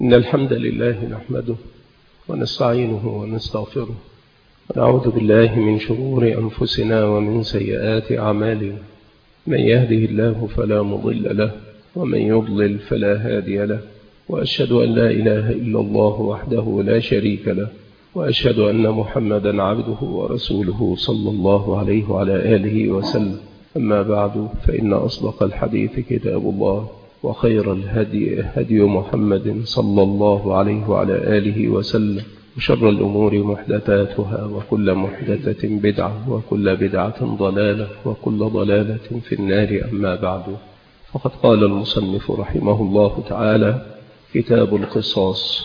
إن الحمد لله نحمده ونستعينه ونستغفره ونعوذ بالله من شرور أنفسنا ومن سيئات أعمالنا. من يهده الله فلا مضل له ومن يضلل فلا هادي له، وأشهد أن لا إله إلا الله وحده لا شريك له، وأشهد أن محمدا عبده ورسوله صلى الله عليه وعلى آله وسلم. أما بعد، فإن أصدق الحديث كتاب الله، وخير الهدي هدي محمد صلى الله عليه وعلى آله وسلم، وشر الأمور محدثاتها، وكل محدثة بدعة، وكل بدعة ضلالة، وكل ضلالة في النار. أما بعد، فقد قال المصنف رحمه الله تعالى: كتاب القصاص.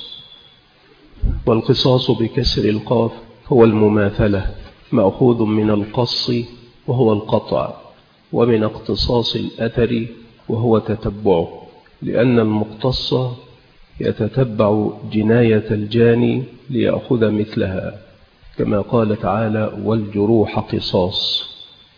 والقصاص بكسر القاف هو المماثلة، مأخوذ من القص وهو القطع، ومن اقتصاص الأثر وهو تتبعه، لأن المقتص يتتبع جناية الجاني ليأخذ مثلها، كما قال تعالى: والجروح قصاص.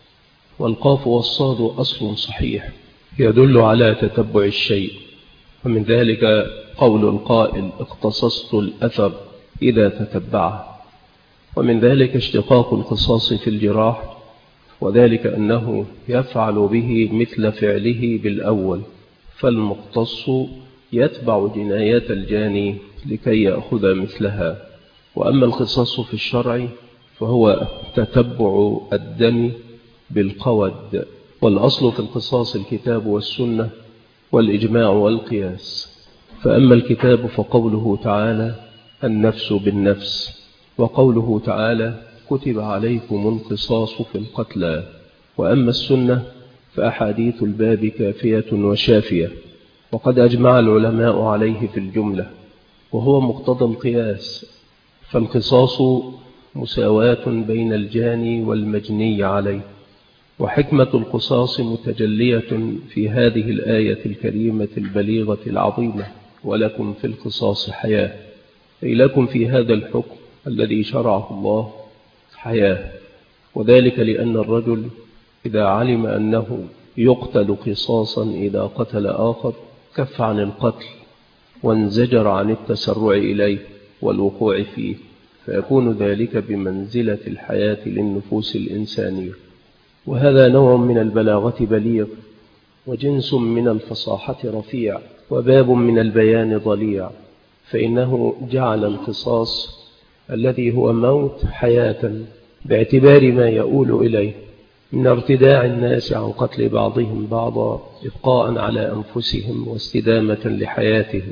والقاف والصاد أصل صحيح يدل على تتبع الشيء، ومن ذلك قول القائل: اقتصصت الأثر إذا تتبعه. ومن ذلك اشتقاق القصاص في الجراح، وذلك أنه يفعل به مثل فعله بالأول، فالمقتص يتبع جناية الجاني لكي يأخذ مثلها. وأما القصاص في الشرع فهو تتبع الدم بالقود، والأصل في القصاص الكتاب والسنة والإجماع والقياس. فأما الكتاب فقوله تعالى: النفس بالنفس، وقوله تعالى: كتب عليكم القصاص في القتلى. وأما السنة فأحاديث الباب كافية وشافية، وقد أجمع العلماء عليه في الجملة، وهو مقتضى القياس. فالقصاص مساواة بين الجاني والمجني عليه، وحكمة القصاص متجلية في هذه الآية الكريمة البليغة العظيمة: ولكم في القصاص حياة، أي لكم في هذا الحكم الذي شرعه الله حياة. وذلك لأن الرجل إذا علم أنه يقتل قصاصا إذا قتل آخر كف عن القتل، وانزجر عن التسرع إليه والوقوع فيه، فيكون ذلك بمنزلة الحياة للنفوس الإنسانية. وهذا نوع من البلاغة بليغ، وجنس من الفصاحة رفيع، وباب من البيان ضليع، فإنه جعل القصاص الذي هو موت حياة، باعتبار ما يؤول إليه من ارتداع الناس عن قتل بعضهم بعضا إبقاء على أنفسهم واستدامة لحياتهم.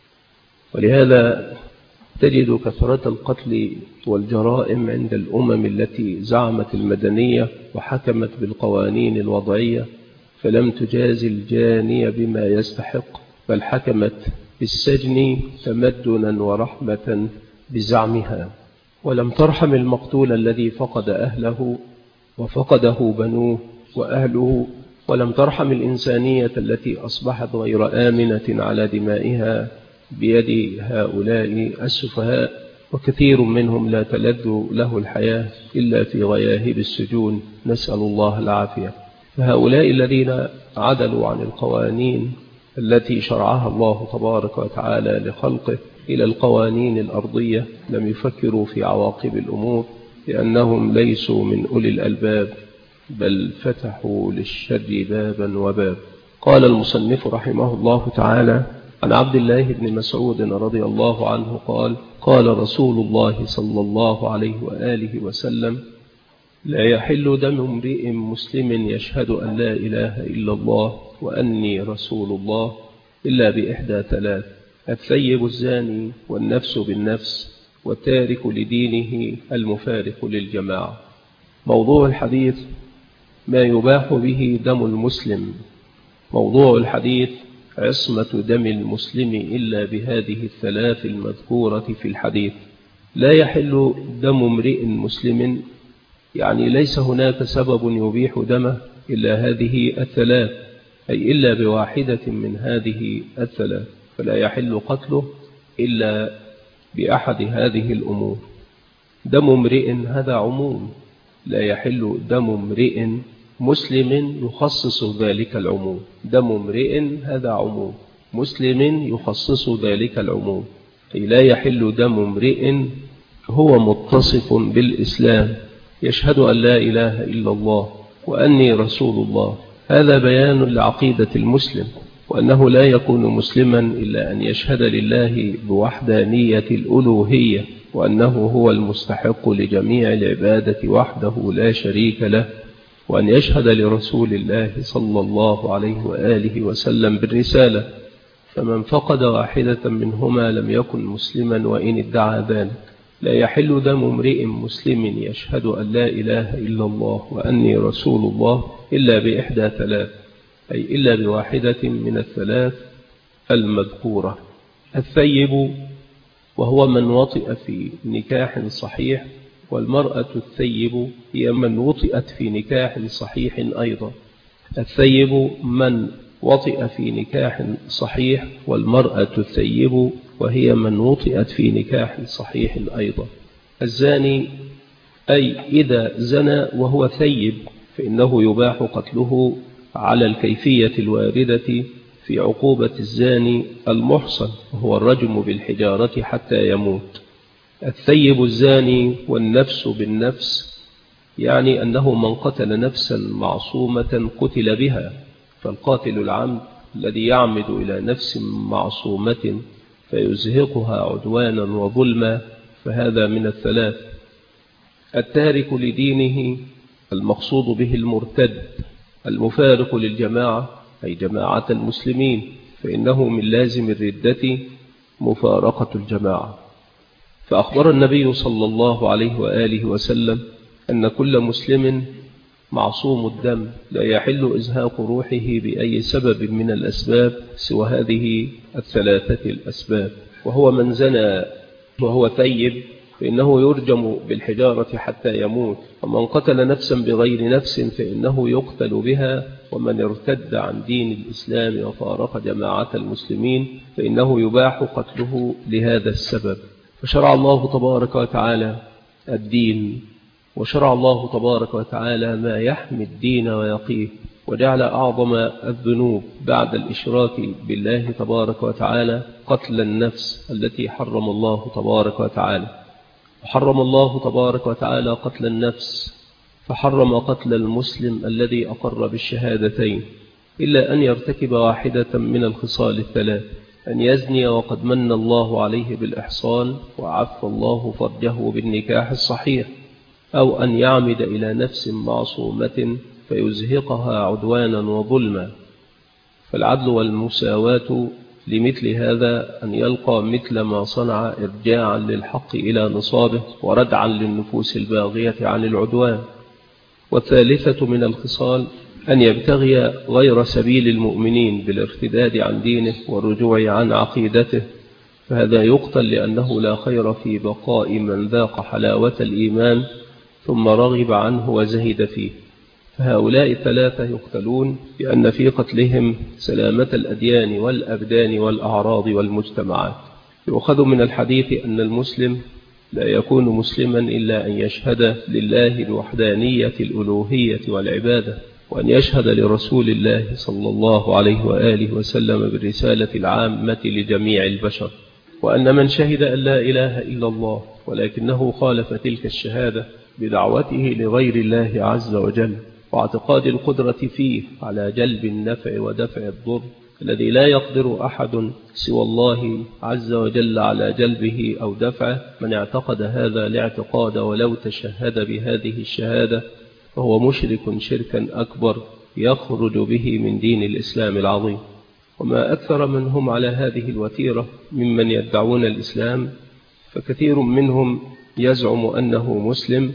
ولهذا تجد كثرة القتل والجرائم عند الأمم التي زعمت المدنية وحكمت بالقوانين الوضعية، فلم تجازي الجاني بما يستحق، بل حكمت بالسجن تمدنا ورحمة بزعمها، ولم ترحم المقتول الذي فقد أهله وفقده بنوه وأهله، ولم ترحم الإنسانية التي أصبحت غير آمنة على دمائها بيد هؤلاء السفهاء، وكثير منهم لا تلذ له الحياة إلا في غياهب السجون، نسأل الله العافية. فهؤلاء الذين عدلوا عن القوانين التي شرعها الله تبارك وتعالى لخلقه إلى القوانين الأرضية لم يفكروا في عواقب الأمور، لأنهم ليسوا من أولي الألباب، بل فتحوا للشر بابا وباب. قال المصنف رحمه الله تعالى: عن عبد الله بن مسعود رضي الله عنه قال: قال رسول الله صلى الله عليه وآله وسلم: لا يحل دم امرئ مسلم يشهد أن لا إله إلا الله وأني رسول الله إلا بإحدى ثلاث: الثيب الزاني، والنفس بالنفس، والتارك لدينه المفارق للجماعة. موضوع الحديث: ما يباح به دم المسلم. موضوع الحديث: عصمة دم المسلم إلا بهذه الثلاث المذكورة في الحديث. لا يحل دم امرئ مسلم، يعني ليس هناك سبب يبيح دمه إلا هذه الثلاث، أي إلا بواحدة من هذه الثلاث، فلا يحل قتله إلا بأحد هذه الأمور. دم امرئ هذا عموم، لا يحل دم امرئ مسلم يخصص ذلك العموم. دم امرئ هذا عموم، مسلم يخصص ذلك العموم، أي لا يحل دم امرئ هو متصف بالإسلام يشهد أن لا إله إلا الله وأني رسول الله. هذا بيان لعقيدة المسلم، وأنه لا يكون مسلما إلا أن يشهد لله بوحدانية الألوهية، وأنه هو المستحق لجميع العبادة وحده لا شريك له، وأن يشهد لرسول الله صلى الله عليه وآله وسلم بالرسالة. فمن فقد واحدة منهما لم يكن مسلما وإن ادعى ذلك. لا يحل دم امرئ مسلم يشهد أن لا إله إلا الله وأني رسول الله إلا بإحدى ثلاث، أي إلا بواحدة من الثلاث المذكورة: الثيب وهو من وطئ في نكاح صحيح، والمرأة الثيب هي من وطئت في نكاح صحيح أيضا. الثيب من وطئ في نكاح صحيح، والمرأة الثيب وهي من وطئت في نكاح صحيح أيضا. الزاني أي إذا زنى وهو ثيب فإنه يباح قتله على الكيفية الواردة في عقوبة الزاني المحصن، وهو الرجم بالحجارة حتى يموت. الثيب الزاني والنفس بالنفس، يعني أنه من قتل نفسا معصومة قتل بها، فالقاتل العمد الذي يعمد إلى نفس معصومة فيزهقها عدوانا وظلما فهذا من الثلاث. التارك لدينه المقصود به المرتد المفارق للجماعة، أي جماعة المسلمين، فإنه من لازم الردة مفارقة الجماعة. فأخبر النبي صلى الله عليه وآله وسلم أن كل مسلم معصوم الدم، لا يحل إزهاق روحه بأي سبب من الأسباب سوى هذه الثلاثة الأسباب. وهو من زنى وهو ثيب فإنه يرجم بالحجارة حتى يموت، ومن قتل نفسا بغير نفس فإنه يقتل بها، ومن ارتد عن دين الإسلام وفارق جماعة المسلمين فإنه يباح قتله لهذا السبب. فشرع الله تبارك وتعالى الدين، وشرع الله تبارك وتعالى ما يحمي الدين ويقيه، وجعل أعظم الذنوب بعد الإشراك بالله تبارك وتعالى قتل النفس التي حرم الله تبارك وتعالى. وحرم الله تبارك وتعالى قتل النفس، فحرم قتل المسلم الذي أقر بالشهادتين إلا أن يرتكب واحدة من الخصال الثلاث: أن يزني وقد من الله عليه بالإحصان وعف الله فرجه بالنكاح الصحيح، أو أن يعمد إلى نفس معصومة فيزهقها عدوانا وظلما. فالعدل والمساواة لمثل هذا أن يلقى مثل ما صنع إرجاعا للحق إلى نصابه وردعا للنفوس الباغية عن العدوان. والثالثة من الخصال أن يبتغي غير سبيل المؤمنين بالارتداد عن دينه والرجوع عن عقيدته، فهذا يقتل لأنه لا خير في بقاء من ذاق حلاوة الإيمان ثم رغب عنه وزهد فيه. فهؤلاء الثلاثة يقتلون لأن في قتلهم سلامة الأديان والأبدان والأعراض والمجتمعات. يؤخذ من الحديث أن المسلم لا يكون مسلما إلا أن يشهد لله بوحدانية الألوهية والعبادة، وأن يشهد لرسول الله صلى الله عليه وآله وسلم بالرسالة العامة لجميع البشر، وأن من شهد أن لا إله إلا الله ولكنه خالف تلك الشهادة بدعوته لغير الله عز وجل واعتقاد القدرة فيه على جلب النفع ودفع الضر الذي لا يقدر أحد سوى الله عز وجل على جلبه أو دفعه، من اعتقد هذا الاعتقاد ولو تشهد بهذه الشهادة فهو مشرك شركا أكبر يخرج به من دين الإسلام العظيم. وما أكثر من هم على هذه الوتيرة ممن يدعون الإسلام، فكثير منهم يزعم أنه مسلم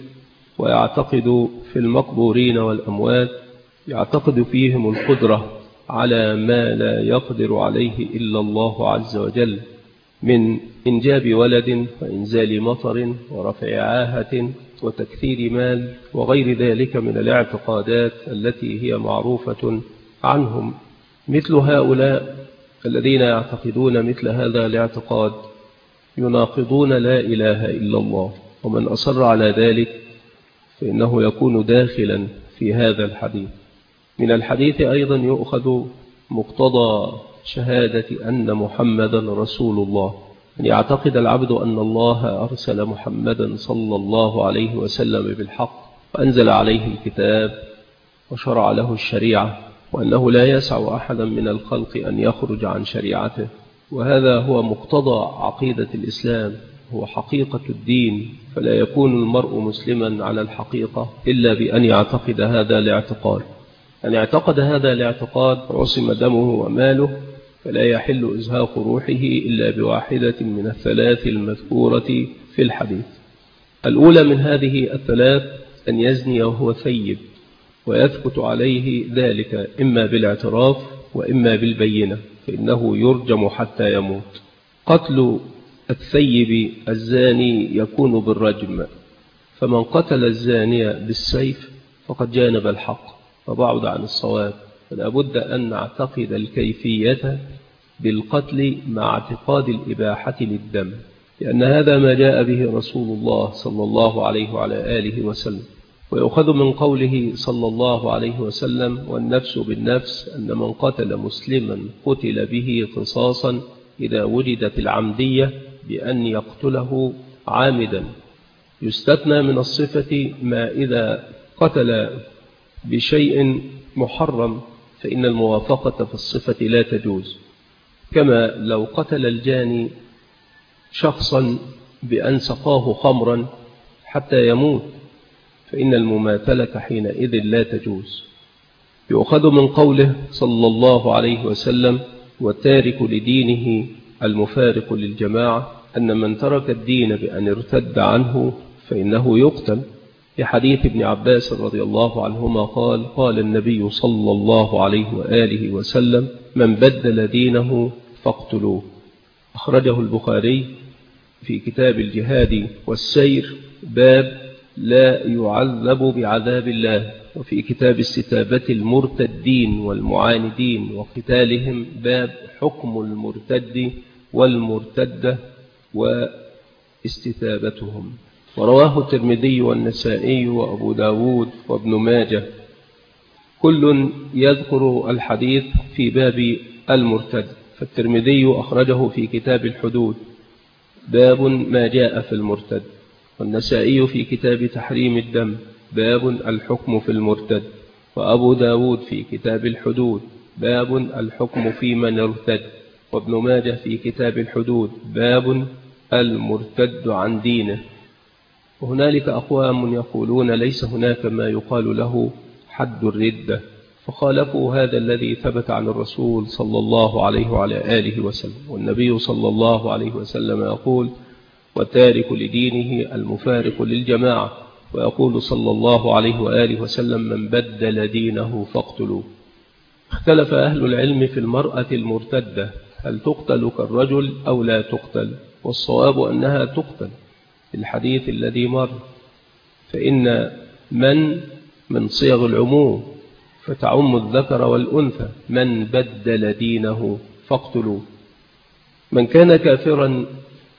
ويعتقد في المقبورين والأموات، يعتقد فيهم القدرة على ما لا يقدر عليه إلا الله عز وجل من إنجاب ولد وإنزال مطر ورفع عاهة وتكثير مال وغير ذلك من الاعتقادات التي هي معروفة عنهم. مثل هؤلاء الذين يعتقدون مثل هذا الاعتقاد يناقضون لا إله إلا الله، ومن أصر على ذلك فإنه يكون داخلا في هذا الحديث. من الحديث أيضا يؤخذ مقتضى شهادة أن محمدا رسول الله، أن يعتقد العبد أن الله أرسل محمدا صلى الله عليه وسلم بالحق وأنزل عليه الكتاب وشرع له الشريعة، وأنه لا يسع أحدا من الخلق أن يخرج عن شريعته. وهذا هو مقتضى عقيدة الإسلام، هو حقيقة الدين، فلا يكون المرء مسلما على الحقيقة إلا بأن يعتقد هذا الاعتقاد. أن يعتقد هذا الاعتقاد عصم دمه وماله، فلا يحل إزهاق روحه إلا بواحدة من الثلاث المذكورة في الحديث. الأولى من هذه الثلاث أن يزني وهو ثيب، ويثبت عليه ذلك إما بالاعتراف وإما بالبينة، فإنه يرجم حتى يموت. قتل الثيب الزاني يكون بالرجم، فمن قتل الزانية بالسيف فقد جانب الحق وبعد عن الصواب. فلا بد أن نعتقد الكيفية بالقتل مع اعتقاد الإباحة للدم، لأن هذا ما جاء به رسول الله صلى الله عليه وعلى آله وسلم. ويؤخذ من قوله صلى الله عليه وسلم: والنفس بالنفس، أن من قتل مسلما قتل به قصاصا إذا وجدت العمدية بأن يقتله عامدا. يستثنى من الصفة ما إذا قتل بشيء محرم فإن الموافقة في الصفة لا تجوز، كما لو قتل الجاني شخصا بأن سقاه خمرا حتى يموت فإن المماثلة حينئذ لا تجوز. يؤخذ من قوله صلى الله عليه وسلم: والتارك لدينه المفارق للجماعة، أن من ترك الدين بأن ارتد عنه فإنه يقتل. في حديث ابن عباس رضي الله عنهما قال: قال النبي صلى الله عليه وآله وسلم: من بدل دينه فاقتلوه. أخرجه البخاري في كتاب الجهاد والسير باب لا يعذب بعذاب الله، وفي كتاب استتابة المرتدين والمعاندين وقتالهم باب حكم المرتد والمرتدة واستتابتهم. ورواه الترمذي والنسائي وأبو داود وابن ماجه، كل يذكر الحديث في باب المرتد. فالترمذي أخرجه في كتاب الحدود باب ما جاء في المرتد، والنسائي في كتاب تحريم الدم باب الحكم في المرتد، وأبو داود في كتاب الحدود باب الحكم في من ارتد، وابن ماجه في كتاب الحدود باب المرتد عن دينه. وهنالك أقوام يقولون ليس هناك ما يقال له حد الردة، فخالفوا هذا الذي ثبت عن الرسول صلى الله عليه وعلى آله وسلم. والنبي صلى الله عليه وسلم يقول: والتارك لدينه المفارق للجماعة، ويقول صلى الله عليه وآله وسلم: من بدل دينه فاقتلوه. اختلف أهل العلم في المرأة المرتدة، هل تقتل كالرجل أو لا تقتل؟ والصواب أنها تقتل في الحديث الذي مر، فإن من صيغ العموم فتعم الذكر والأنثى، من بدل دينه فاقتلوه. من كان كافرا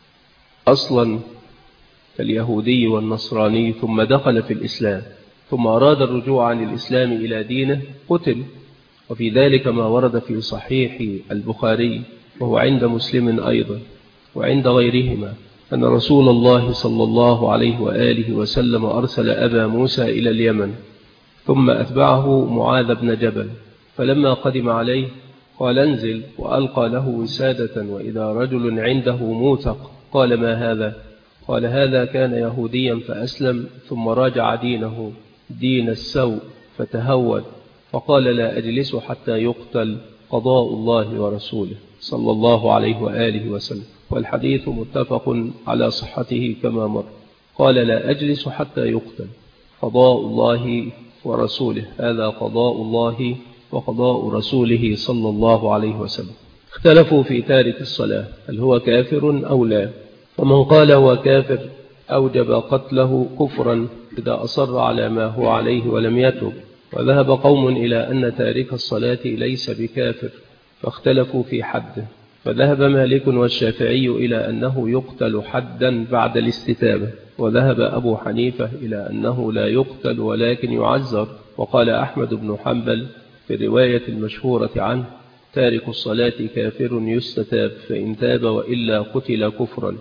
أصلا كاليهودي والنصراني ثم دخل في الإسلام ثم أراد الرجوع عن الإسلام إلى دينه قتل. وفي ذلك ما ورد في صحيح البخاري وهو عند مسلم أيضا وعند غيرهما أن رسول الله صلى الله عليه وآله وسلم أرسل أبا موسى إلى اليمن ثم أتبعه معاذ بن جبل، فلما قدم عليه قال: انزل، وألقى له وسادة وإذا رجل عنده موثق. قال: ما هذا؟ قال: هذا كان يهوديا فأسلم ثم راجع دينه دين السوء فتهود، فقال: لا أجلس حتى يقتل، قضاء الله ورسوله صلى الله عليه وآله وسلم. والحديث متفق على صحته كما مر. قال: لا أجلس حتى يقتل، قضاء الله ورسوله، هذا قضاء الله وقضاء رسوله صلى الله عليه وسلم. اختلفوا في تارك الصلاة، هل هو كافر أو لا؟ ومن قال هو كافر أوجب قتله كفرا إذا أصر على ما هو عليه ولم يتب. وذهب قوم إلى أن تارك الصلاة ليس بكافر فاختلفوا في حده، فذهب مالك والشافعي إلى أنه يقتل حدا بعد الاستتابة، وذهب أبو حنيفة إلى أنه لا يقتل ولكن يعزر. وقال أحمد بن حنبل في الرواية المشهورة عنه: تارك الصلاة كافر يستتاب فإن تاب وإلا قتل كفرا.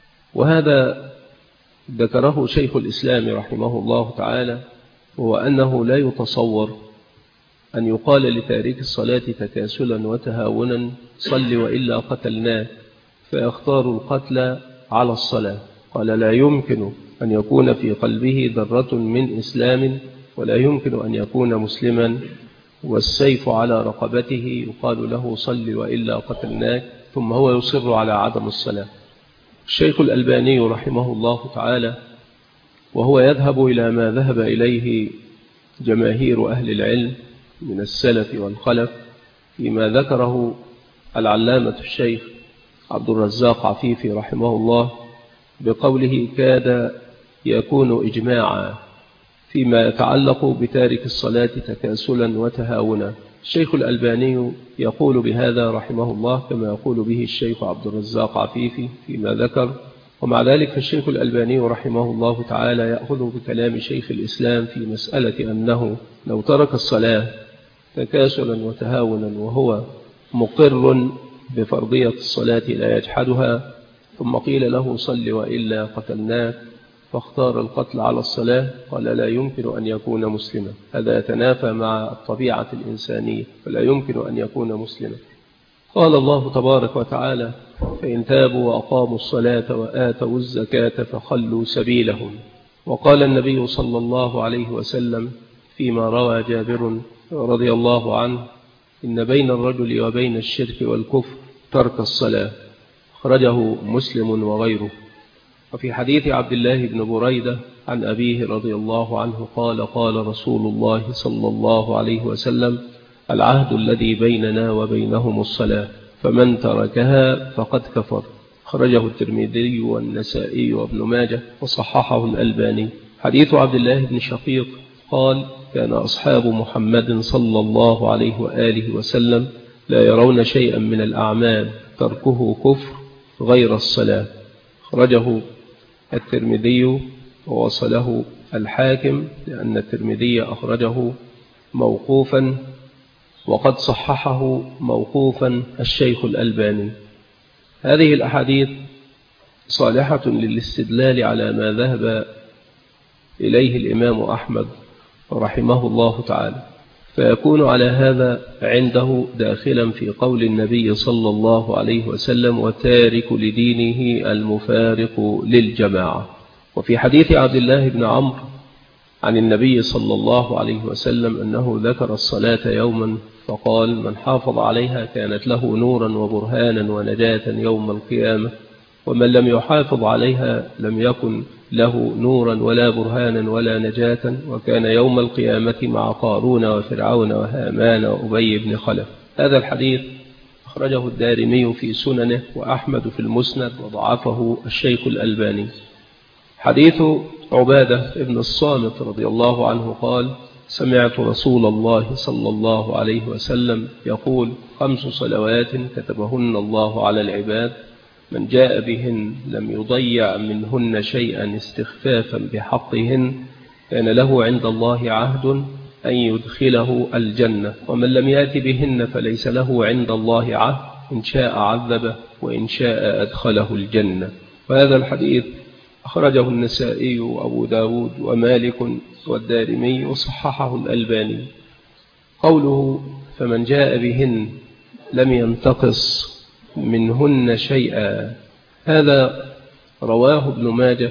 وهذا ذكره شيخ الإسلام رحمه الله تعالى، وهو أنه لا يتصور أن يقال لتارك الصلاة تكاسلا وتهاونا صل وإلا قتلناه فيختار القتل على الصلاة. قال لا يمكن أن يكون في قلبه ذرة من إسلام ولا يمكن أن يكون مسلما والسيف على رقبته يقال له صل وإلا قتلناك ثم هو يصر على عدم الصلاة. الشيخ الألباني رحمه الله تعالى وهو يذهب إلى ما ذهب إليه جماهير أهل العلم من السلف والخلف فيما ذكره العلامة الشيخ عبد الرزاق عفيفي رحمه الله بقوله كاد يكون إجماعا فيما يتعلق بتارك الصلاة تكاسلا وتهاونا. الشيخ الألباني يقول بهذا رحمه الله كما يقول به الشيخ عبد الرزاق عفيفي فيما ذكر. ومع ذلك فالشيخ الألباني رحمه الله تعالى يأخذ بكلام شيخ الإسلام في مسألة أنه لو ترك الصلاة تكاسلا وتهاونا وهو مقر بفرضية الصلاة لا يجحدها ثم قيل له صل وإلا قتلناك فاختار القتل على الصلاة قال لا يمكن أن يكون مسلما. هذا يتنافى مع الطبيعة الإنسانية فلا يمكن أن يكون مسلما. قال الله تبارك وتعالى فإن تابوا وأقاموا الصلاة وآتوا الزكاة فخلوا سبيلهم. وقال النبي صلى الله عليه وسلم فيما روى جابر رضي الله عنه إن بين الرجل وبين الشرك والكفر ترك الصلاة، أخرجه مسلم وغيره. وفي حديث عبد الله بن بريدة عن أبيه رضي الله عنه قال قال رسول الله صلى الله عليه وسلم العهد الذي بيننا وبينهم الصلاة فمن تركها فقد كفر. أخرجه الترمذي والنسائي وابن ماجه وصححه الألباني. حديث عبد الله بن شقيق قال كان أصحاب محمد صلى الله عليه وآله وسلم لا يرون شيئا من الأعمال تركه كفر غير الصلاة. أخرجه الترمذي ووصله الحاكم لأن الترمذي أخرجه موقوفا وقد صححه موقوفا الشيخ الألباني. هذه الأحاديث صالحة للاستدلال على ما ذهب إليه الإمام أحمد رحمه الله تعالى، فيكون على هذا عنده داخلا في قول النبي صلى الله عليه وسلم وتارك لدينه المفارق للجماعة. وفي حديث عبد الله بن عمرو عن النبي صلى الله عليه وسلم أنه ذكر الصلاة يوما فقال من حافظ عليها كانت له نورا وبرهانا ونجاة يوم القيامة ومن لم يحافظ عليها لم يكن له نورا ولا برهانا ولا نجاة وكان يوم القيامة مع قارون وفرعون وهامان وأبي بن خلف. هذا الحديث أخرجه الدارمي في سننه وأحمد في المسند وضعفه الشيخ الألباني. حديث عبادة بن الصامت رضي الله عنه قال سمعت رسول الله صلى الله عليه وسلم يقول 5 صلوات كتبهن الله على العباد من جاء بهن لم يضيع منهن شيئا استخفافا بحقهن كان له عند الله عهد أن يدخله الجنة ومن لم يأت بهن فليس له عند الله عهد إن شاء عذبه وإن شاء أدخله الجنة. وهذا الحديث أخرجه النسائي وأبو داود ومالك والدارمي وصححه الألباني. قوله فمن جاء بهن لم ينتقص منهن شيئا هذا رواه ابن ماجه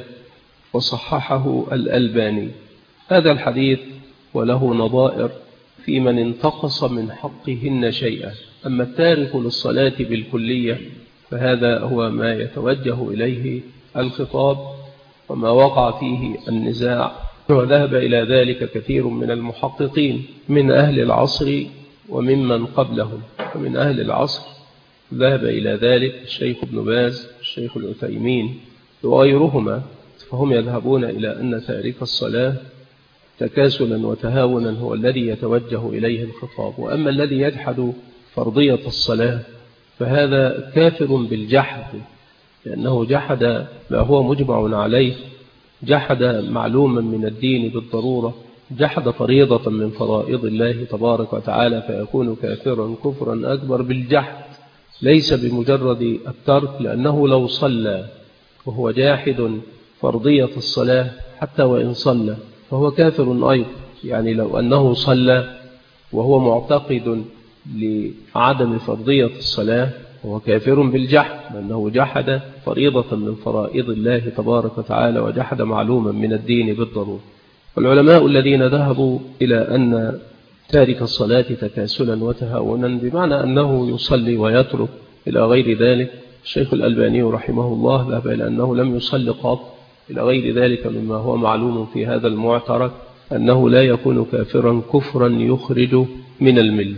وصححه الألباني. هذا الحديث وله نظائر في من انتقص من حقهن شيئا. أما التارك للصلاة بالكلية فهذا هو ما يتوجه إليه الخطاب وما وقع فيه النزاع، وذهب إلى ذلك كثير من المحققين من أهل العصر وممن قبلهم. ومن أهل العصر ذهب إلى ذلك الشيخ ابن باز الشيخ العثيمين وغيرهما، فهم يذهبون إلى أن تارك الصلاة تكاسلا وتهاونا هو الذي يتوجه إليه الخطاب. وأما الذي يجحد فرضية الصلاة فهذا كافر بالجحد لأنه جحد ما هو مجمع عليه، جحد معلوما من الدين بالضرورة جحد فريضة من فرائض الله تبارك وتعالى فيكون كافرا كفرا أكبر بالجحد، ليس بمجرد الترك، لأنه لو صلى وهو جاحد فرضية الصلاة حتى وإن صلى فهو كافر أيضا. يعني لو أنه صلى وهو معتقد لعدم فرضية الصلاة وهو كافر بالجحد، لأنه جحد فريضة من فرائض الله تبارك وتعالى وجحد معلوما من الدين بالضرورة. والعلماء الذين ذهبوا إلى أن تارك الصلاة تكاسلا وتهاونا بمعنى أنه يصلي ويترك إلى غير ذلك، الشيخ الألباني رحمه الله ذهب إلى أنه لم يصلي قط إلى غير ذلك مما هو معلوم في هذا المعترك أنه لا يكون كافرا كفرا يخرج من الملة.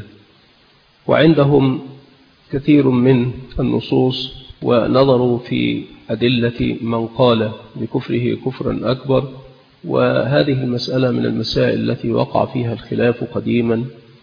وعندهم كثير من النصوص ونظروا في أدلة من قال بكفره كفرا أكبر، وهذه المسألة من المسائل التي وقع فيها الخلاف قديما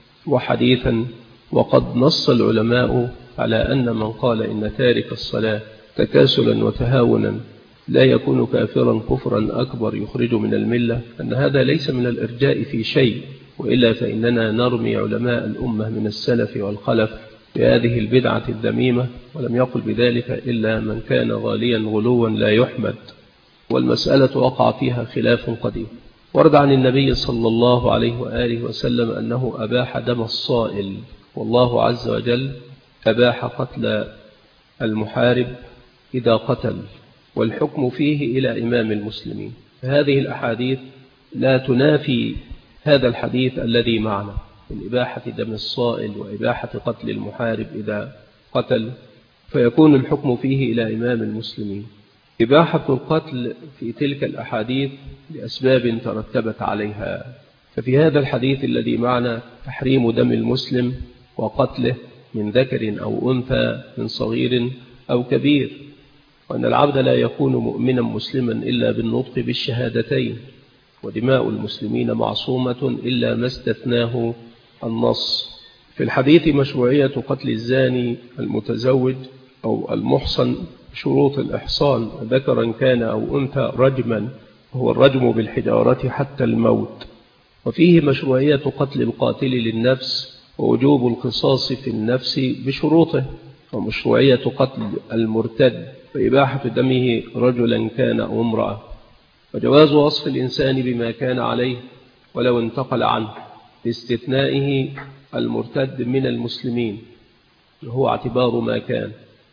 وحديثا. وقد نص العلماء على أن من قال إن تارك الصلاة تكاسلا وتهاونا لا يكون كافرا كفرا أكبر يخرج من الملة، أن هذا ليس من الإرجاء في شيء، وإلا فإننا نرمي علماء الأمة من السلف والخلف بهذه البدعة الذميمة، ولم يقل بذلك إلا من كان غاليا غلوا لا يحمد. والمسألة وقع فيها خلاف قديم. ورد عن النبي صلى الله عليه وآله وسلم أنه أباح دم الصائل، والله عز وجل أباح قتل المحارب إذا قتل، والحكم فيه إلى إمام المسلمين. هذه الأحاديث لا تنافي هذا الحديث الذي معنا من إباحة دم الصائل وإباحة قتل المحارب إذا قتل، فيكون الحكم فيه إلى إمام المسلمين. إباحة القتل في تلك الأحاديث لأسباب ترتبت عليها، ففي هذا الحديث الذي معنا تحريم دم المسلم وقتله من ذكر أو أنثى، من صغير أو كبير، وأن العبد لا يكون مؤمنا مسلما إلا بالنطق بالشهادتين، ودماء المسلمين معصومة إلا ما استثناه النص. في الحديث مشروعية قتل الزاني المتزوج أو المحصن شروط الإحصان ذكرا كان أو أنثى رجما، هو الرجم بالحجارة حتى الموت. وفيه مشروعية قتل القاتل للنفس ووجوب القصاص في النفس بشروطه، ومشروعية قتل المرتد وإباحة دمه رجلا كان أو امرأة، وجواز وصف الإنسان بما كان عليه ولو انتقل عنه لاستثنائه المرتد من المسلمين، وهو اعتبار ما كان،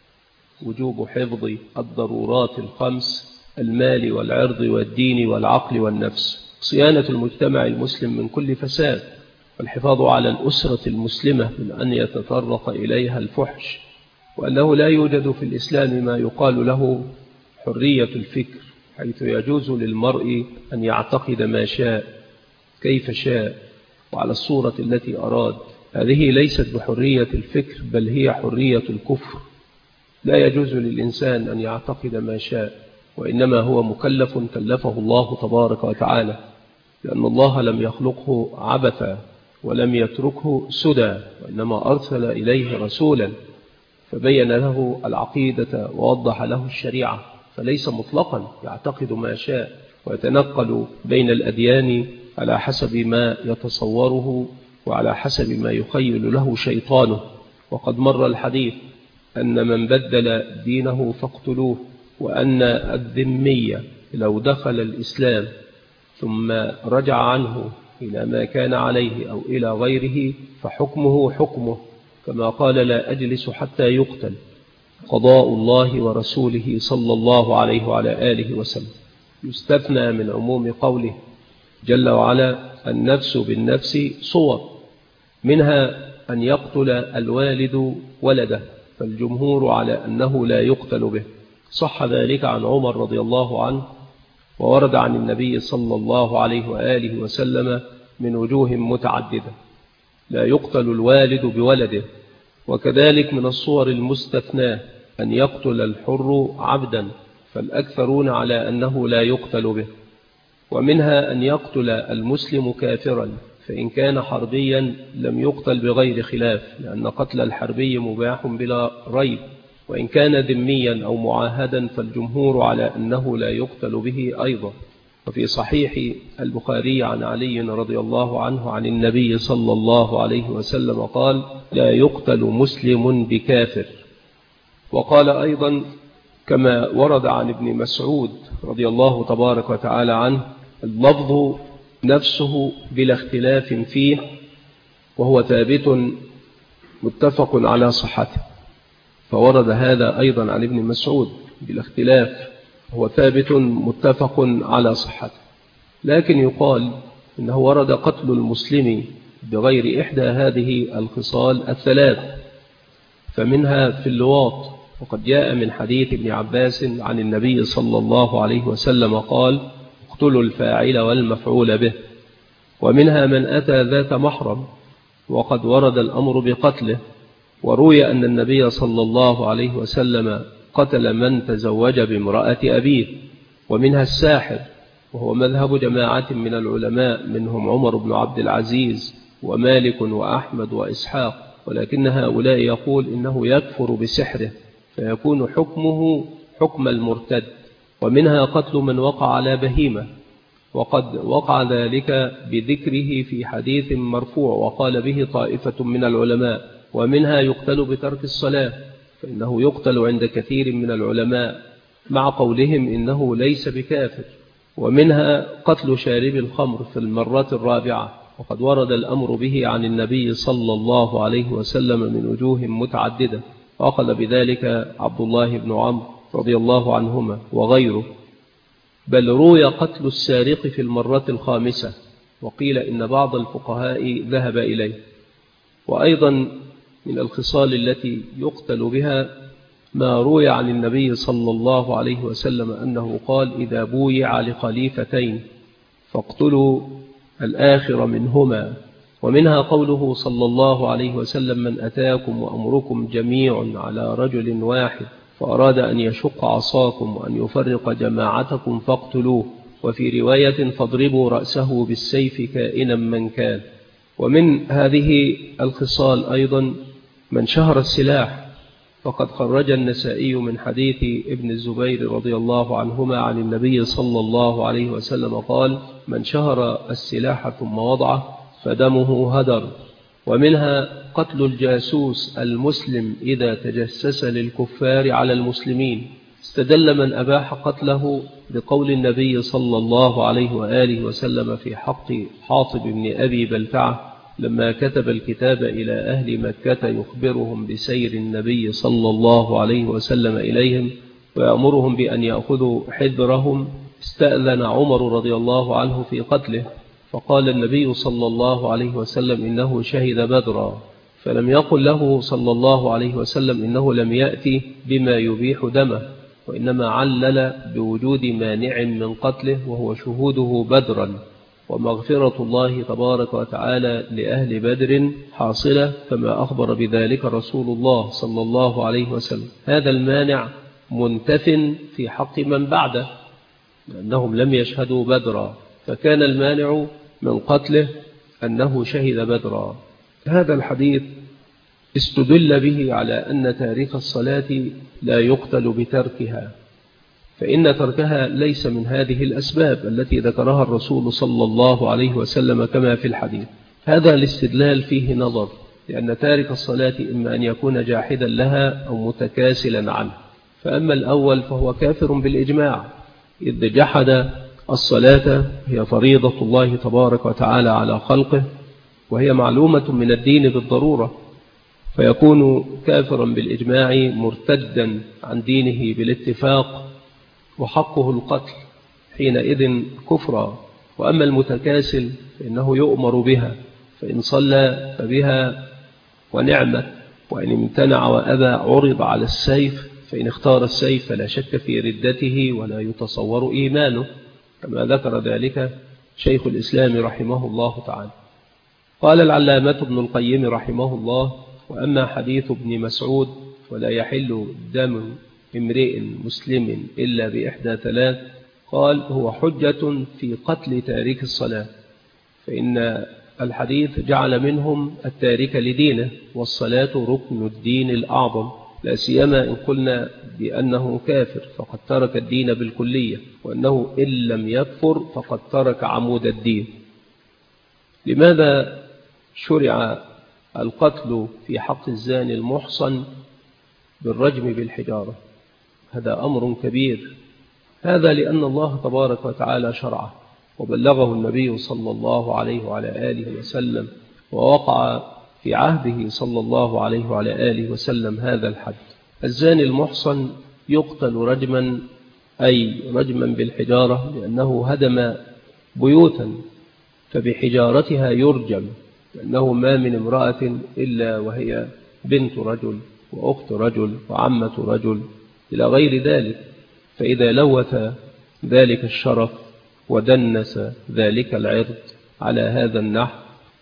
وجوب حفظ الضرورات الخمس: المال والعرض والدين والعقل والنفس، صيانة المجتمع المسلم من كل فساد، والحفاظ على الأسرة المسلمة من أن يتطرق إليها الفحش، وأنه لا يوجد في الإسلام ما يقال له حرية الفكر، حيث يجوز للمرء أن يعتقد ما شاء كيف شاء وعلى الصورة التي أراد. هذه ليست بحرية الفكر، بل هي حرية الكفر. لا يجوز للإنسان أن يعتقد ما شاء، وإنما هو مكلف كلفه الله تبارك وتعالى، لأن الله لم يخلقه عبثا ولم يتركه سدى، وإنما أرسل إليه رسولا فبين له العقيدة ووضح له الشريعة، فليس مطلقا يعتقد ما شاء ويتنقل بين الأديان على حسب ما يتصوره وعلى حسب ما يخيل له شيطانه. وقد مر الحديث أن من بدل دينه فاقتلوه، وأن الذمية لو دخل الإسلام ثم رجع عنه إلى ما كان عليه أو إلى غيره فحكمه حكمه، كما قال: لا أجلس حتى يقتل، قضاء الله ورسوله صلى الله عليه وعلى آله وسلم. يستثنى من عموم قوله جل وعلا: النفس بالنفس صور، منها أن يقتل الوالد ولده، فالجمهور على أنه لا يقتل به. صح ذلك عن عمر رضي الله عنه، وورد عن النبي صلى الله عليه وآله وسلم من وجوه متعددة: لا يقتل الوالد بولده. وكذلك من الصور المستثناة أن يقتل الحر عبدا، فالأكثرون على أنه لا يقتل به. ومنها أن يقتل المسلم كافرا، فإن كان حربيا لم يقتل بغير خلاف، لأن قتل الحربي مباح بلا ريب. وإن كان ذميا أو معاهدا فالجمهور على أنه لا يقتل به أيضا. وفي صحيح البخاري عن علي رضي الله عنه عن النبي صلى الله عليه وسلم قال: لا يقتل مسلم بكافر. وقال أيضا كما ورد عن ابن مسعود رضي الله تبارك وتعالى عنه: اللفظ نفسه بلا اختلاف فيه، وهو ثابت متفق على صحته. فورد هذا أيضا عن ابن مسعود بلا اختلاف، هو ثابت متفق على صحته. لكن يقال إنه ورد قتل المسلم بغير إحدى هذه الخصال الثلاث، فمنها في اللواط، وقد جاء من حديث ابن عباس عن النبي صلى الله عليه وسلم قال: اقتلوا الفاعل والمفعول به. ومنها من أتى ذات محرم، وقد ورد الأمر بقتله، وروي أن النبي صلى الله عليه وسلم قتل من تزوج بامرأة أبيه. ومنها الساحر، وهو مذهب جماعة من العلماء منهم عمر بن عبد العزيز ومالك وأحمد وإسحاق، ولكن هؤلاء يقول إنه يكفر بسحره فيكون حكمه حكم المرتد. ومنها قتل من وقع على بهيمة، وقد وقع ذلك بذكره في حديث مرفوع وقال به طائفة من العلماء. ومنها يقتل بترك الصلاة، فإنه يقتل عند كثير من العلماء مع قولهم إنه ليس بكافر. ومنها قتل شارب الخمر في المرة الرابعة، وقد ورد الأمر به عن النبي صلى الله عليه وسلم من وجوه متعددة، وأخذ بذلك عبد الله بن عمرو رضي الله عنهما وغيره. بل روي قتل السارق في المرة الخامسة، وقيل إن بعض الفقهاء ذهب إليه. وأيضا من الخصال التي يقتل بها ما روي عن النبي صلى الله عليه وسلم أنه قال: إذا بويع لخليفتين فاقتلوا الآخر منهما. ومنها قوله صلى الله عليه وسلم: من أتاكم وأمركم جميع على رجل واحد فأراد أن يشق عصاكم وأن يفرق جماعتكم فاقتلوه. وفي رواية: فاضربوا رأسه بالسيف كائنا من كان. ومن هذه الخصال أيضا من شهر السلاح، فقد خرج النسائي من حديث ابن الزبير رضي الله عنهما عن النبي صلى الله عليه وسلم قال: من شهر السلاح ثم وضعه فدمه هدر. ومنها قتل الجاسوس المسلم إذا تجسس للكفار على المسلمين. استدل من أباح قتله بقول النبي صلى الله عليه وآله وسلم في حق حاطب بن أبي بلتعة لما كتب الكتاب إلى أهل مكة يخبرهم بسير النبي صلى الله عليه وسلم إليهم ويأمرهم بأن يأخذوا حذرهم. استأذن عمر رضي الله عنه في قتله، فقال النبي صلى الله عليه وسلم: إنه شهد بدرا. فلم يقل له صلى الله عليه وسلم إنه لم يأتي بما يبيح دمه، وإنما علل بوجود مانع من قتله وهو شهوده بدرا، ومغفرة الله تبارك وتعالى لأهل بدر حاصلة كما أخبر بذلك رسول الله صلى الله عليه وسلم. هذا المانع منتف في حق من بعده، لأنهم لم يشهدوا بدرا، فكان المانع من قتله أنه شهد بدرا. هذا الحديث استدل به على أن تارك الصلاة لا يقتل بتركها، فإن تركها ليس من هذه الأسباب التي ذكرها الرسول صلى الله عليه وسلم كما في الحديث. هذا الاستدلال فيه نظر، لأن تارك الصلاة إما أن يكون جاحدا لها أو متكاسلا عنها. فأما الأول فهو كافر بالإجماع، إذ جحد الصلاة هي فريضة الله تبارك وتعالى على خلقه، وهي معلومة من الدين بالضرورة، فيكون كافرا بالإجماع مرتدا عن دينه بالاتفاق، وحقه القتل حينئذ كفرا. وأما المتكاسل فإنه يؤمر بها، فإن صلى فبها ونعمة، وإن امتنع وأبى عرض على السيف، فإن اختار السيف فلا شك في ردته ولا يتصور إيمانه، كما ذكر ذلك شيخ الإسلام رحمه الله تعالى. قال العلامة ابن القيم رحمه الله: وأما حديث ابن مسعود ولا يحل دم امرئ مسلم إلا بإحدى ثلاث، قال: هو حجة في قتل تارك الصلاة، فإن الحديث جعل منهم التارك لدينه، والصلاة ركن الدين الأعظم، لا سيما إن قلنا بأنه كافر فقد ترك الدين بالكلية، وأنه إن لم يكفر فقد ترك عمود الدين. لماذا شرع القتل في حق الزاني المحصن بالرجم بالحجارة؟ هذا أمر كبير. هذا لأن الله تبارك وتعالى شرعه وبلغه النبي صلى الله عليه وعلى آله وسلم، ووقع في عهده صلى الله عليه وعلى آله وسلم هذا الحد. الزاني المحصن يقتل رجما، أي رجما بالحجارة، لأنه هدم بيوتا فبحجارتها يرجم، لأنه ما من امرأة إلا وهي بنت رجل وأخت رجل وعمة رجل إلى غير ذلك، فإذا لوث ذلك الشرف ودنس ذلك العرض على هذا النحو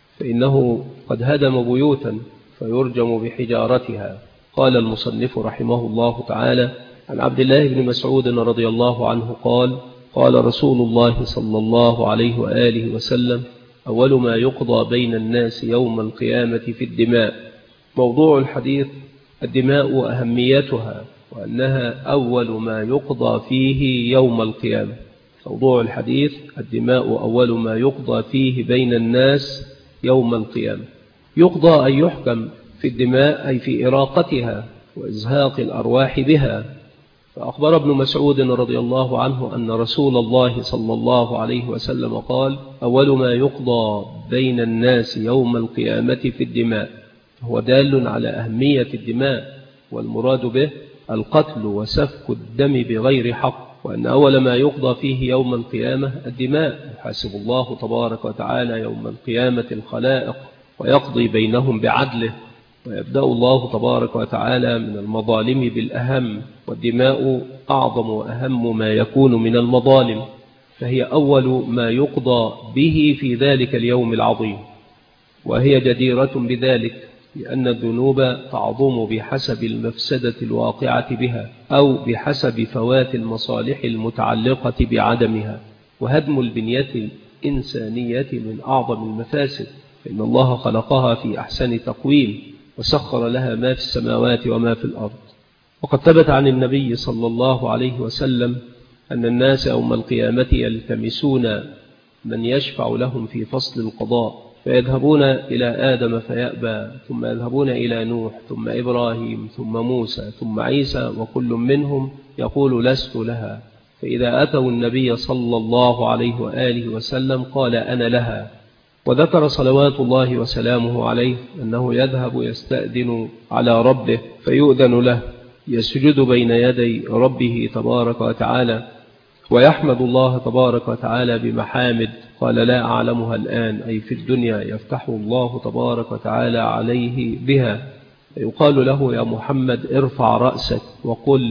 فإنه قد هدم بيوتا فيرجم بحجارتها. قال المصنف رحمه الله تعالى: عن عبد الله بن مسعود رضي الله عنه قال: قال رسول الله صلى الله عليه وآله وسلم: أول ما يقضى بين الناس يوم القيامة في الدماء. موضوع الحديث الدماء وأهميتها، وأنها أول ما يقضى فيه يوم القيامة. موضوع الحديث الدماء أول ما يقضى فيه بين الناس يوم القيامة. يقضى أي يحكم في الدماء، أي في إراقتها وإزهاق الأرواح بها. فأخبر ابن مسعود رضي الله عنه أن رسول الله صلى الله عليه وسلم قال: أول ما يقضى بين الناس يوم القيامة في الدماء. هو دال على أهمية الدماء، والمراد به القتل وسفك الدم بغير حق، وأن أول ما يقضى فيه يوم القيامة الدماء. يحاسب الله تبارك وتعالى يوم القيامة الخلائق ويقضي بينهم بعدله، ويبدأ الله تبارك وتعالى من المظالم بالأهم، والدماء أعظم وأهم ما يكون من المظالم، فهي أول ما يقضى به في ذلك اليوم العظيم، وهي جديرة بذلك، لأن الذنوب تعظم بحسب المفسدة الواقعة بها، أو بحسب فوات المصالح المتعلقة بعدمها. وهدم البنية الإنسانية من أعظم المفاسد، فإن الله خلقها في أحسن تقويم وسخر لها ما في السماوات وما في الأرض. وقد ثبت عن النبي صلى الله عليه وسلم أن الناس يوم القيامة يلتمسون من يشفع لهم في فصل القضاء، فيذهبون إلى آدم فيأبى، ثم يذهبون إلى نوح، ثم إبراهيم، ثم موسى، ثم عيسى، وكل منهم يقول: لست لها. فإذا أتوا النبي صلى الله عليه وآله وسلم قال: أنا لها. وذكر صلوات الله وسلامه عليه أنه يذهب يستأذن على ربه فيؤذن له، يسجد بين يدي ربه تبارك وتعالى ويحمد الله تبارك وتعالى بمحامد قال لا أعلمها الآن، أي في الدنيا، يفتح الله تبارك وتعالى عليه بها، فيقال له: يا محمد ارفع رأسك وقل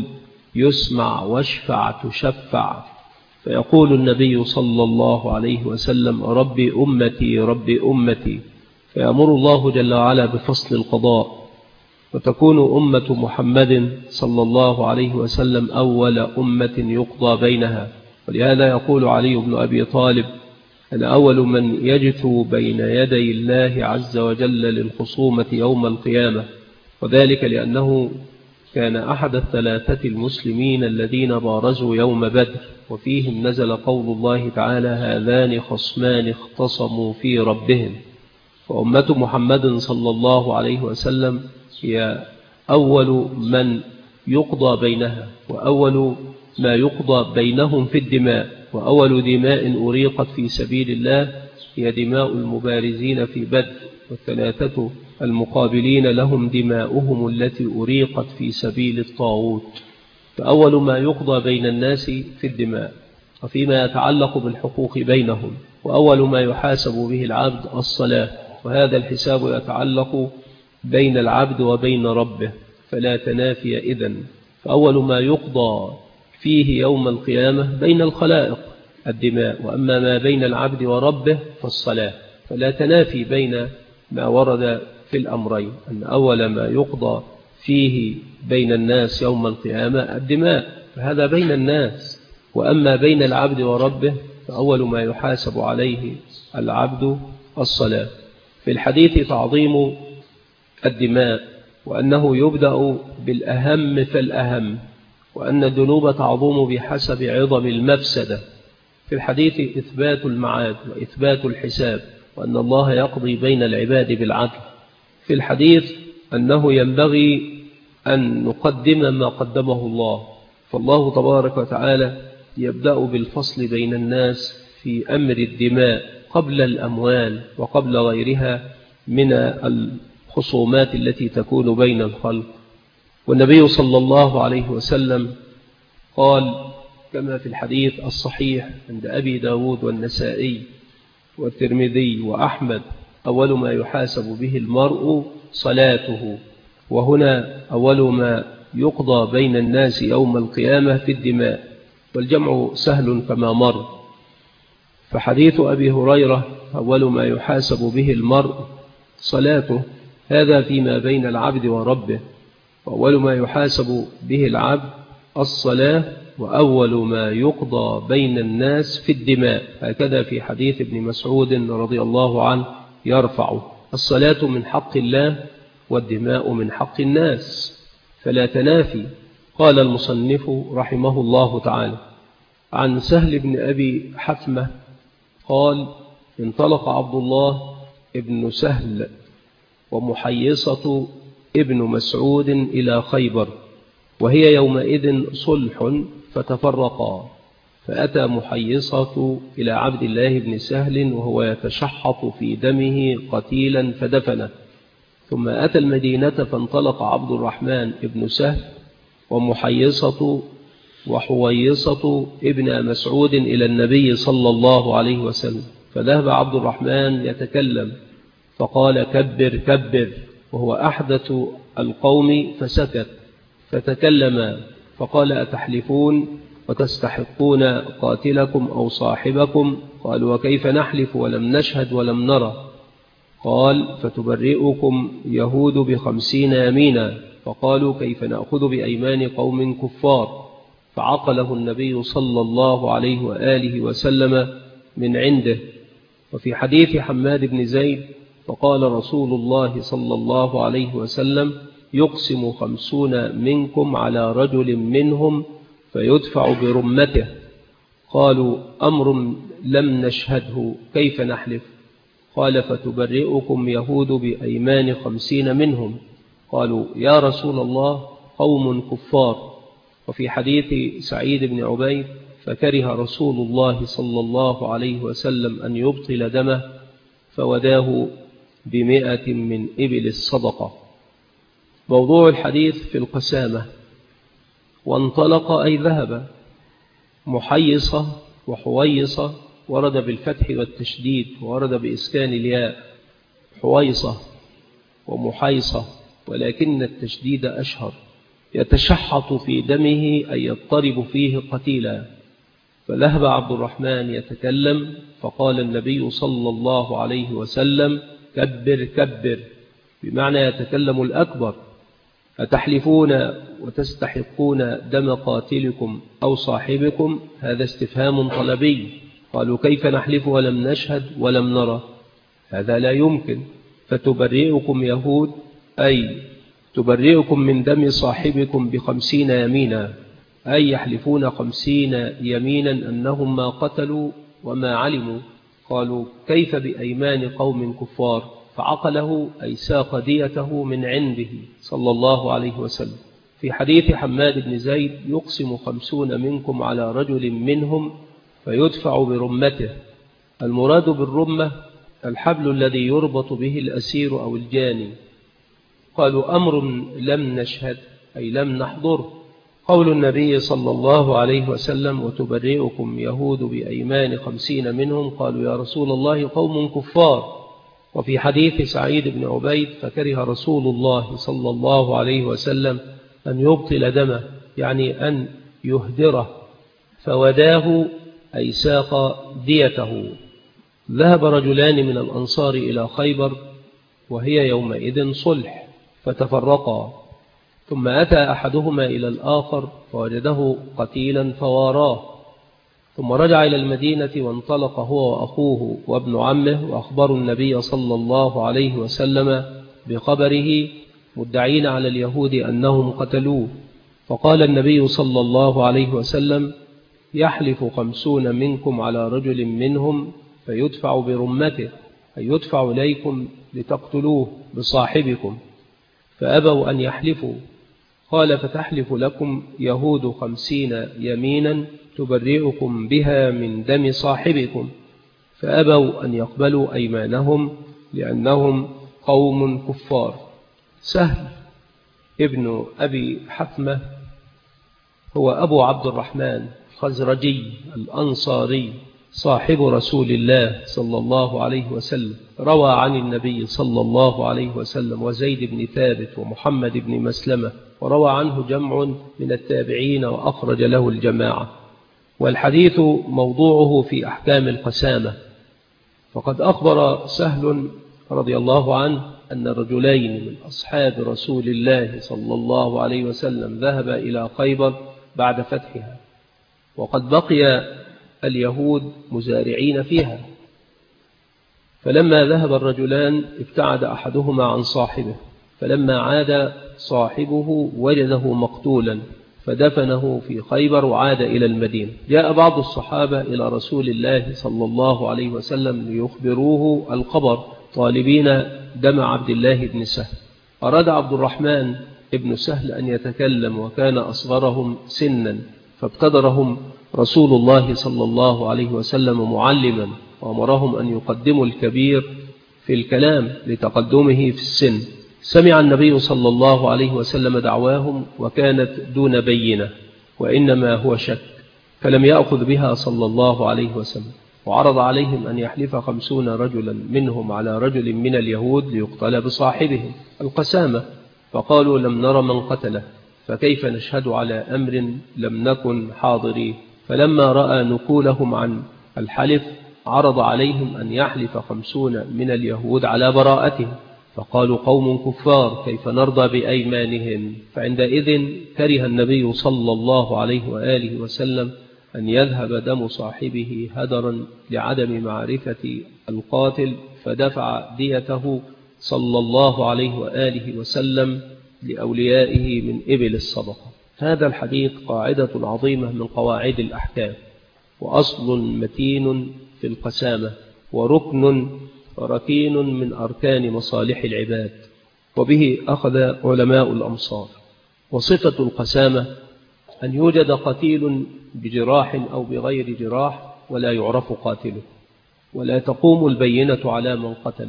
يسمع واشفع تشفع. فيقول النبي صلى الله عليه وسلم: ربي أمتي ربي أمتي، فيأمر الله جل وعلا بفصل القضاء، وتكون أمة محمد صلى الله عليه وسلم أول أمة يقضى بينها. ولهذا يقول علي بن أبي طالب: أنا أول من يجثو بين يدي الله عز وجل للخصومة يوم القيامة، وذلك لأنه كان أحد الثلاثة المسلمين الذين بارزوا يوم بدر، وفيهم نزل قول الله تعالى: هذان خصمان اختصموا في ربهم. وأمة محمد صلى الله عليه وسلم هي أول من يقضى بينها، وأول ما يقضى بينهم في الدماء. وأول دماء أريقت في سبيل الله هي دماء المبارزين في بدر، والثلاثة المقابلين لهم دماؤهم التي أريقت في سبيل الطاغوت. فأول ما يقضى بين الناس في الدماء. وفيما يتعلق بالحقوق بينهم، وأول ما يحاسب به العبد الصلاة، وهذا الحساب يتعلق بين العبد وبين ربه فلا تنافي إذن. فأول ما يقضى فيه يوم القيامة بين الخلائق الدماء، وأما ما بين العبد وربه فالصلاة، فلا تنافي بين ما ورد في الأمرين، أن أول ما يقضى فيه بين الناس يوم القيامة الدماء، فهذا بين الناس. وأما بين العبد وربه فأول ما يحاسب عليه العبد الصلاة. في الحديث تعظيم الدماء، وأنه يبدأ بالأهم فالأهم، وأن الذنوب تعظم بحسب عظم المفسدة. في الحديث إثبات المعاد وإثبات الحساب، وأن الله يقضي بين العباد بالعدل. في الحديث أنه ينبغي أن نقدم ما قدمه الله، فالله تبارك وتعالى يبدأ بالفصل بين الناس في أمر الدماء قبل الأموال وقبل غيرها من الخصومات التي تكون بين الخلق. والنبي صلى الله عليه وسلم قال كما في الحديث الصحيح عند أبي داود والنسائي والترمذي وأحمد: أول ما يحاسب به المرء صلاته. وهنا أول ما يقضى بين الناس يوم القيامة في الدماء، والجمع سهل كما مر. فحديث أبي هريرة: أول ما يحاسب به المرء صلاته، هذا فيما بين العبد وربه، وأول ما يحاسب به العبد الصلاة، وأول ما يقضى بين الناس في الدماء. هكذا في حديث ابن مسعود رضي الله عنه يرفع: الصلاة من حق الله والدماء من حق الناس، فلا تنافي. قال المصنف رحمه الله تعالى: عن سهل بن أبي حثمة قال: انطلق عبد الله ابن سهل ومحيصة ابن مسعود إلى خيبر، وهي يومئذ صلح، فتفرقا، فأتى محيصة إلى عبد الله بن سهل وهو يتشحط في دمه قتيلا فدفنه، ثم أتى المدينة، فانطلق عبد الرحمن ابن سهل ومحيصة وحويصة ابن مسعود إلى النبي صلى الله عليه وسلم، فذهب عبد الرحمن يتكلم فقال: كبر كبر، وهو أحدث القوم، فسكت، فتكلم فقال: أتحلفون وتستحقون قاتلكم أو صاحبكم؟ قالوا: وكيف نحلف ولم نشهد ولم نرى؟ قال: فتبرئكم يهود ب50 يمينا. فقالوا: كيف نأخذ بأيمان قوم كفار؟ فعقله النبي صلى الله عليه وآله وسلم من عنده. وفي حديث حماد بن زيد: فقال رسول الله صلى الله عليه وسلم: يقسم 50 منكم على رجل منهم فيدفع برمته. قالوا: أمر لم نشهده، كيف نحلف؟ قال: فتبرئكم يهود بأيمان 50 منهم. قالوا: يا رسول الله، قوم كفار. وفي حديث سعيد بن عبيد: فكره رسول الله صلى الله عليه وسلم أن يبطل دمه، فوداه ب100 من إبل الصدقة. موضوع الحديث في القسامة. وانطلق أي ذهب. محيصة وحويصة ورد بالفتح والتشديد، ورد بإسكان الياء. حويصة ومحيصة، ولكن التشديد أشهر. يتشحط في دمه أي يضطرب فيه قتيلا. فذهب عبد الرحمن يتكلم، فقال النبي صلى الله عليه وسلم: كبر كبر، بمعنى يتكلم الأكبر. أتحلفون وتستحقون دم قاتلكم أو صاحبكم؟ هذا استفهام طلبي. قالوا: كيف نحلف ولم نشهد ولم نرى؟ هذا لا يمكن. فتبرئكم يهود، أي تبرئكم من دم صاحبكم ب50 يمينا، أي يحلفون 50 يمينا أنهم ما قتلوا وما علموا. قالوا: كيف بأيمان قوم كفار؟ فعقله أي ساق ديته من عنده صلى الله عليه وسلم. في حديث حماد بن زيد: يقسم 50 منكم على رجل منهم فيدفع برمته. المراد بالرمة الحبل الذي يربط به الأسير أو الجاني. قالوا: أمر لم نشهد، أي لم نحضر. قول النبي صلى الله عليه وسلم: وتبرئكم يهود بأيمان 50 منهم. قالوا: يا رسول الله، قوم كفار. وفي حديث سعيد بن عبيد: فكره رسول الله صلى الله عليه وسلم أن يبطل دمه، يعني أن يهدره، فوداه أي ساق ديته. ذهب رجلان من الأنصار إلى خيبر، وهي يومئذ صلح، فتفرقا، ثم أتى أحدهما إلى الآخر فوجده قتيلا فواراه، ثم رجع إلى المدينة وانطلق هو وأخوه وابن عمه، وأخبروا النبي صلى الله عليه وسلم بخبره، مدعين على اليهود أنهم قتلوه، فقال النبي صلى الله عليه وسلم: يحلف 50 منكم على رجل منهم فيدفع برمته، أي يدفع إليكم لتقتلوه بصاحبكم، فأبوا أن يحلفوا. قال: فتحلف لكم يهود 50 يمينا تبرئكم بها من دم صاحبكم، فأبوا أن يقبلوا أيمانهم لأنهم قوم كفار. سهل ابن أبي حثمة هو أبو عبد الرحمن الخزرجي الأنصاري صاحب رسول الله صلى الله عليه وسلم، روى عن النبي صلى الله عليه وسلم وزيد بن ثابت ومحمد بن مسلمة، وروى عنه جمع من التابعين وأخرج له الجماعة. والحديث موضوعه في أحكام القسامة. فقد أخبر سهل رضي الله عنه أن رجلين من أصحاب رسول الله صلى الله عليه وسلم ذهبا إلى خيبر بعد فتحها، وقد بقي اليهود مزارعين فيها، فلما ذهب الرجلان ابتعد أحدهما عن صاحبه، فلما عاد صاحبه وجده مقتولا فدفنه في خيبر وعاد إلى المدينة. جاء بعض الصحابة إلى رسول الله صلى الله عليه وسلم ليخبروه الخبر طالبين دم عبد الله بن سهل. أراد عبد الرحمن ابن سهل أن يتكلم وكان أصغرهم سنا، فابتدرهم رسول الله صلى الله عليه وسلم معلما، وأمرهم أن يقدموا الكبير في الكلام لتقدمه في السن. سمع النبي صلى الله عليه وسلم دعواهم وكانت دون بينة وإنما هو شك، فلم يأخذ بها صلى الله عليه وسلم، وعرض عليهم أن يحلف 50 رجلا منهم على رجل من اليهود ليقتل بصاحبهم القسامة، فقالوا: لم نر من قتله، فكيف نشهد على أمر لم نكن حاضرين؟ فلما رأى نكولهم عن الحلف عرض عليهم أن يحلف 50 من اليهود على براءتهم، فقالوا: قوم كفار كيف نرضى بأيمانهم؟ فعندئذ كره النبي صلى الله عليه وآله وسلم أن يذهب دم صاحبه هدرا لعدم معرفة القاتل، فدفع ديته صلى الله عليه وآله وسلم لأوليائه من إبل الصدقة. هذا الحديث قاعدة عظيمة من قواعد الأحكام، وأصل متين في القسامة، وركين من أركان مصالح العباد، وبه أخذ علماء الأمصار. وصفة القسامة أن يوجد قتيل بجراح أو بغير جراح ولا يعرف قاتله، ولا تقوم البينة على من قتله،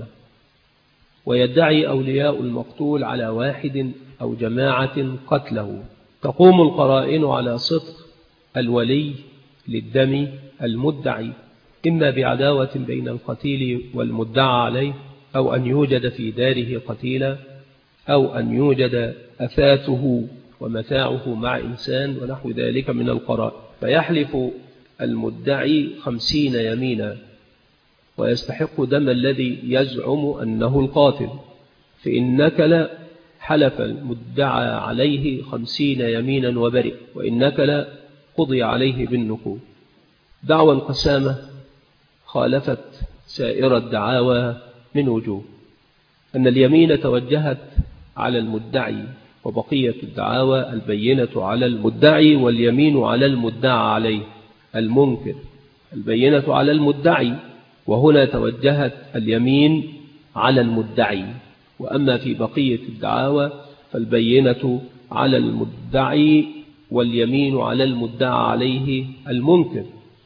ويدعي أولياء المقتول على واحد أو جماعة قتله. تقوم القرائن على صدق الولي للدم المدعي، إما بعداوة بين القتيل والمدعى عليه، أو أن يوجد في داره قتيلا، أو أن يوجد أثاثه ومتاعه مع إنسان ونحو ذلك من القرائن. فيحلف المدعي 50 يمينا ويستحق دم الذي يزعم أنه القاتل، فإن نكل حلف المدعى عليه 50 يمينا وبرئ، وإن نكل قضي عليه بالنكول. دعوى القسامة خالفت سائر الدعاوى من وجوه: أن اليمين توجهت على المدعي، وبقية الدعاوى البينة على المدعي واليمين على المدعى عليه المنكر، البينة على المدعي، وهنا توجهت اليمين على المدعي. وأما في بقية الدعاوى فالبينة على المدعي واليمين على المدعى عليه المنكر.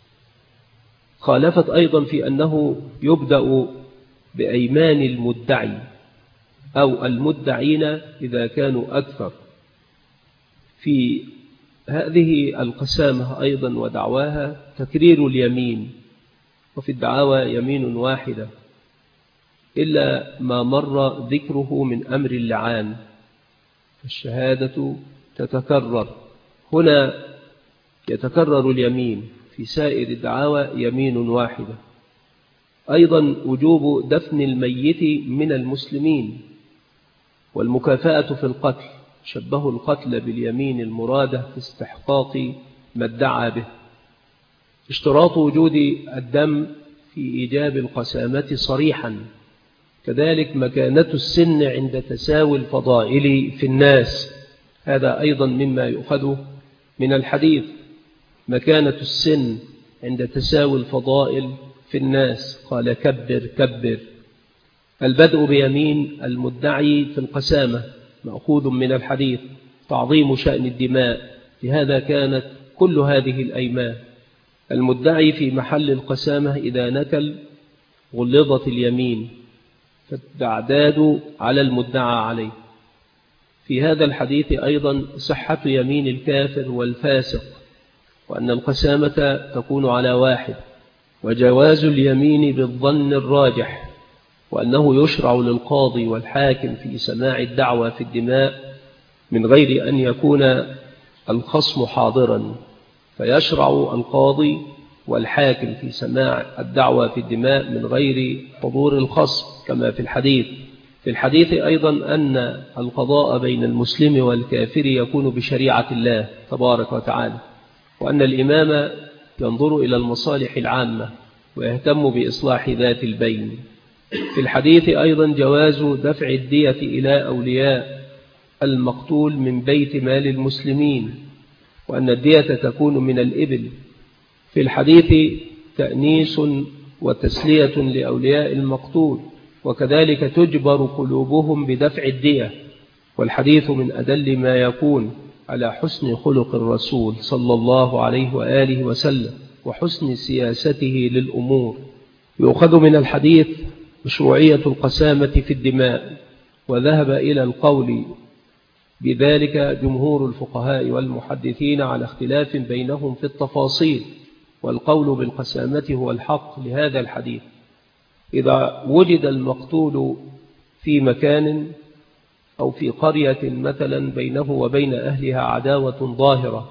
خالفت أيضا في أنه يبدأ بأيمان المدعي أو المدعين إذا كانوا أكثر. في هذه القسامة أيضا ودعواها تكرير اليمين، وفي الدعاوى يمين واحدة إلا ما مر ذكره من أمر اللعان، الشهادة تتكرر. هنا يتكرر اليمين، في سائر الدعاوى يمين واحدة. أيضا وجوب دفن الميت من المسلمين، والمكافأة في القتل، شبهوا القتل باليمين المرادة في استحقاق ما ادعى به. اشتراط وجود الدم في إيجاب القسامة صريحا، كذلك مكانة السن عند تساوي الفضائل في الناس، هذا أيضا مما يؤخذ من الحديث، مكانة السن عند تساوي الفضائل في الناس. قال كبر كبر. البدء بيمين المدعي في القسامة مأخوذ من الحديث، تعظيم شأن الدماء، لهذا كانت كل هذه الأيمان. المدعي في محل القسامة إذا نكل غلظت اليمين، فالتعداد على المدعى عليه. في هذا الحديث أيضا صحة يمين الكافر والفاسق، وأن القسامة تكون على واحد، وجواز اليمين بالظن الراجح، وأنه يشرع للقاضي والحاكم في سماع الدعوى في الدماء من غير أن يكون الخصم حاضرا، فيشرع القاضي والحاكم في سماع الدعوى في الدماء من غير حضور الخصم كما في الحديث. في الحديث أيضا أن القضاء بين المسلم والكافر يكون بشريعة الله تبارك وتعالى، وأن الإمام ينظر إلى المصالح العامة ويهتم بإصلاح ذات البين. في الحديث أيضا جواز دفع الدية إلى أولياء المقتول من بيت مال المسلمين، وأن الدية تكون من الإبل. في الحديث تأنيس وتسلية لأولياء المقتول، وكذلك تجبر قلوبهم بدفع الدية. والحديث من أدل ما يكون على حسن خلق الرسول صلى الله عليه وآله وسلم وحسن سياسته للأمور. يؤخذ من الحديث مشروعية القسامة في الدماء، وذهب إلى القول بذلك جمهور الفقهاء والمحدثين على اختلاف بينهم في التفاصيل، والقول بالقسامة هو الحق لهذا الحديث. إذا وجد المقتول في مكان أو في قرية مثلا بينه وبين أهلها عداوة ظاهرة،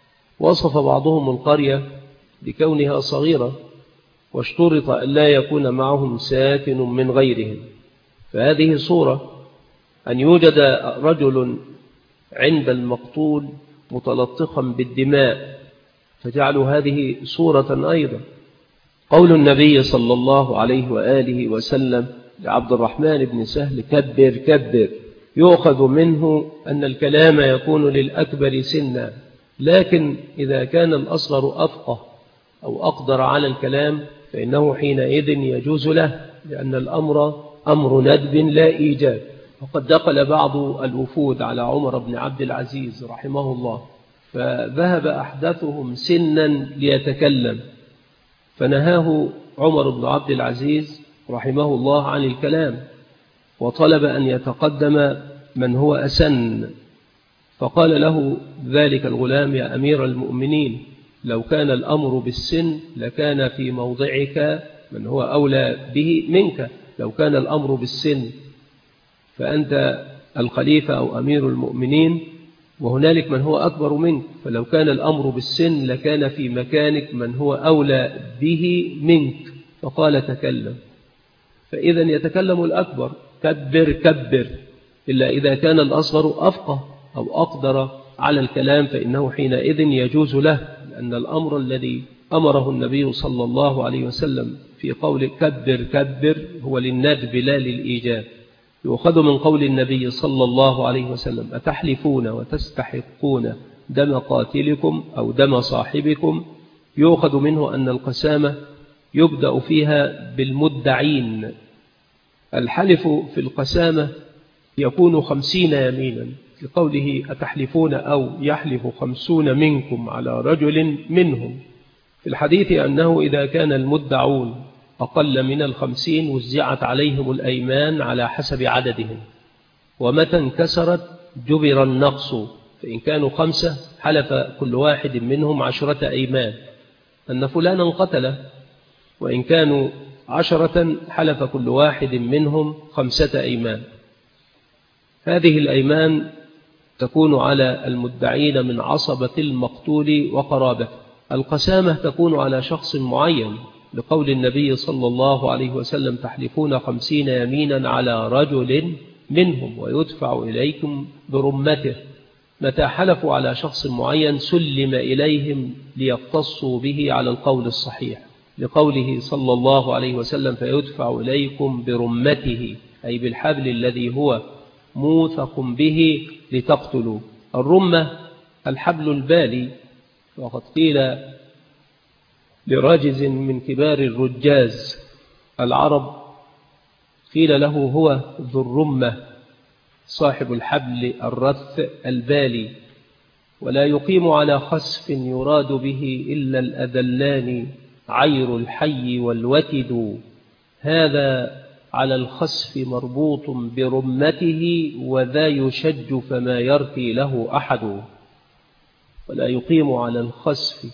وصف بعضهم القرية بكونها صغيرة، واشترط أن لا يكون معهم ساكن من غيرهم، فهذه صورة أن يوجد رجل عند المقتول متلطخا بالدماء، فجعلوا هذه صورة أيضا. قول النبي صلى الله عليه وآله وسلم لعبد الرحمن بن سهل كبر كبر، يؤخذ منه أن الكلام يكون للأكبر سنا، لكن إذا كان الأصغر أفقه أو أقدر على الكلام فإنه حينئذ يجوز له، لأن الأمر أمر ندب لا إيجاب. وقد دخل بعض الوفود على عمر بن عبد العزيز رحمه الله، فذهب أحدثهم سنا ليتكلم، فنهاه عمر بن عبد العزيز رحمه الله عن الكلام، وطلب أن يتقدم من هو أسن، فقال له ذلك الغلام: يا أمير المؤمنين، لو كان الأمر بالسن لكان في موضعك من هو أولى به منك، لو كان الأمر بالسن فأنت الخليفة أو أمير المؤمنين، وهنالك من هو أكبر منك، فلو كان الأمر بالسن لكان في مكانك من هو أولى به منك. فقال: تكلم. فإذا يتكلم الأكبر كبر كبر، إلا إذا كان الأصغر أفقه أو أقدر على الكلام فإنه حينئذ يجوز له، لأن الأمر الذي أمره النبي صلى الله عليه وسلم في قول كبر كبر هو للندب لا للإيجاب. يؤخذ من قول النبي صلى الله عليه وسلم: أتحلفون وتستحقون دم قاتلكم أو دم صاحبكم؟ يؤخذ منه أن القسامة يبدأ فيها بالمدعين. الحلف في القسامة يكون 50 يمينا، لقوله: أتحلفون أو يحلف 50 منكم على رجل منهم. في الحديث أنه إذا كان المدعون أقل من 50 وزعت عليهم الأيمان على حسب عددهم، ومتى انكسرت جبر النقص، فإن كانوا 5 حلف كل واحد منهم 10 أيمان أن فلانا قتله، وإن كانوا 10 حلف كل واحد منهم 5 أيمان. هذه الأيمان تكون على المدعين من عصبة المقتول وقرابته. القسامة تكون على شخص معين، لقول النبي صلى الله عليه وسلم: تحلفون 50 يمينا على رجل منهم ويدفع إليكم برمته. متى حلفوا على شخص معين سلم إليهم ليقتصوا به على القول الصحيح، لقوله صلى الله عليه وسلم فيدفع إليكم برمته، أي بالحبل الذي هو موثق به لتقتلوا. الرمة الحبل البالي، وقد قيل لراجز من كبار الرجاز العرب قيل له هو ذو الرمة صاحب الحبل الرث البالي، ولا يقيم على خسف يراد به إلا الأذلان عير الحي والوتد، هذا على الخسف مربوط برمته وذا يشج فما يرثي له أحد. ولا يقيم على الخسف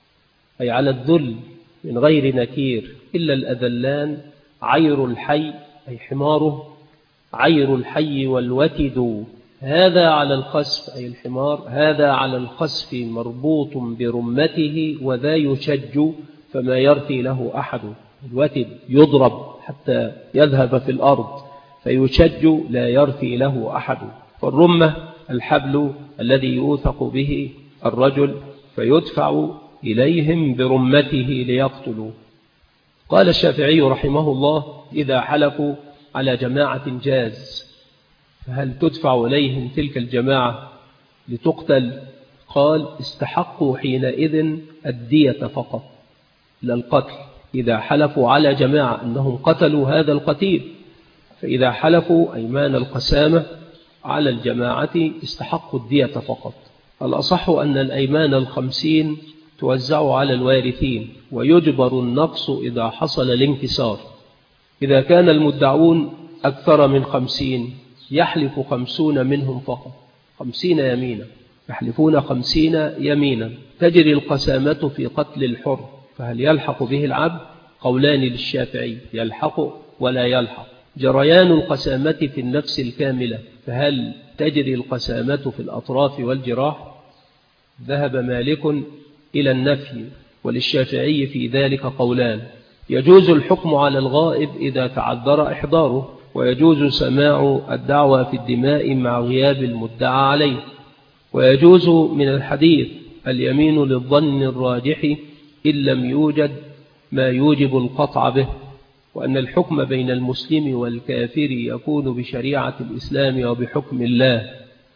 أي على الذل من غير نكير إلا الأذلان عير الحي أي حماره، عير الحي والوتد، هذا على الخسف أي الحمار، هذا على الخسف مربوط برمته وذا يشج فما يرثي له أحد. الوتد يضرب حتى يذهب في الأرض، فيشج لا يرثي له أحد. فالرمة الحبل الذي يوثق به الرجل فيدفع إليهم برمته ليقتلوا. قال الشافعي رحمه الله إذا حلفوا على جماعة جاز، فهل تدفع إليهم تلك الجماعة لتقتل؟ قال استحقوا حينئذ الدية فقط لا القتل، إذا حلفوا على جماعة أنهم قتلوا هذا القتيل، فإذا حلفوا أيمان القسامة على الجماعة استحقوا الدية فقط. الأصح أن الأيمان 50 توزع على الوارثين، ويجبر النقص إذا حصل الانكسار. إذا كان المدعون أكثر من 50 يحلف 50 منهم فقط، 50 يمينا، يحلفون 50 يمينا. تجري القسامة في قتل الحر، فهل يلحق به العبد؟ قولان للشافعي، يلحق ولا يلحق. جريان القسامة في النفس الكاملة، فهل تجري القسامة في الأطراف والجراح؟ ذهب مالك إلى النفي، وللشافعي في ذلك قولان: يجوز الحكم على الغائب إذا تعذر إحضاره، ويجوز سماع الدعوى في الدماء مع غياب المدعى عليه، ويجوز من الحديث اليمين للظن الراجح إن لم يوجد ما يوجب القطع به، وأن الحكم بين المسلم والكافر يكون بشريعة الإسلام وبحكم الله.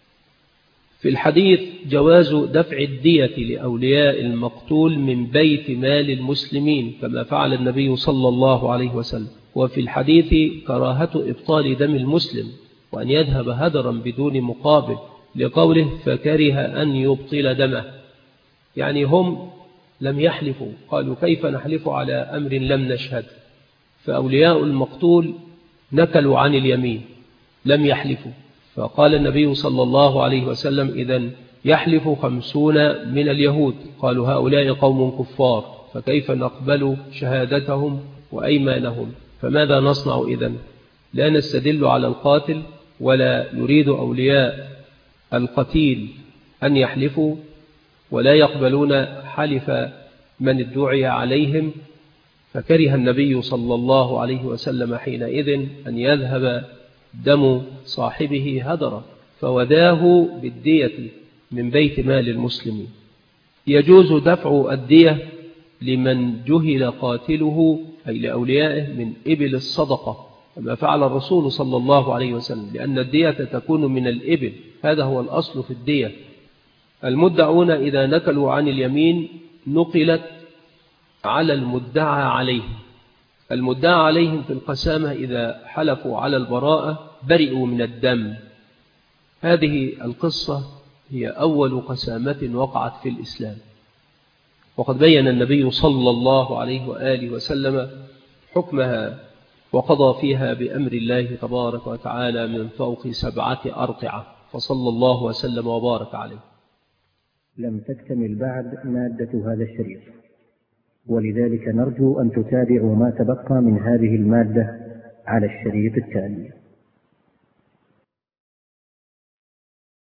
في الحديث جواز دفع الدية لأولياء المقتول من بيت مال المسلمين كما فعل النبي صلى الله عليه وسلم. وفي الحديث كراهة إبطال دم المسلم وأن يذهب هدرا بدون مقابل، لقوله فكره أن يبطل دمه، يعني هم لم يحلفوا، قالوا كيف نحلف على أمر لم نشهد، فأولياء المقتول نكلوا عن اليمين لم يحلفوا، فقال النبي صلى الله عليه وسلم إذن يحلف 50 من اليهود، قالوا هؤلاء قوم كفار، فكيف نقبل شهادتهم وأيمانهم؟ فماذا نصنع إذن؟ لا نستدل على القاتل ولا يريد أولياء القتيل أن يحلفوا ولا يقبلون حلف من ادعي عليهم، فكره النبي صلى الله عليه وسلم حينئذ أن يذهب دم صاحبه هدرا، فوداه بالدية من بيت مال المسلمين. يجوز دفع الدية لمن جهل قاتله أي لأوليائه من إبل الصدقة كما فعل الرسول صلى الله عليه وسلم، لأن الدية تكون من الإبل، هذا هو الأصل في الدية. المدعون إذا نكلوا عن اليمين نقلت على المدعى عليهم. المدعى عليهم في القسامة إذا حلفوا على البراءة برئوا من الدم. هذه القصة هي أول قسامة وقعت في الإسلام، وقد بين النبي صلى الله عليه وآله وسلم حكمها وقضى فيها بأمر الله تبارك وتعالى من فوق 7 أرقعة، فصلى الله وسلم وبارك عليه. لم تكتمل بعد مادة هذا الشريط، ولذلك نرجو أن تتابعوا ما تبقى من هذه المادة على الشريط التالي.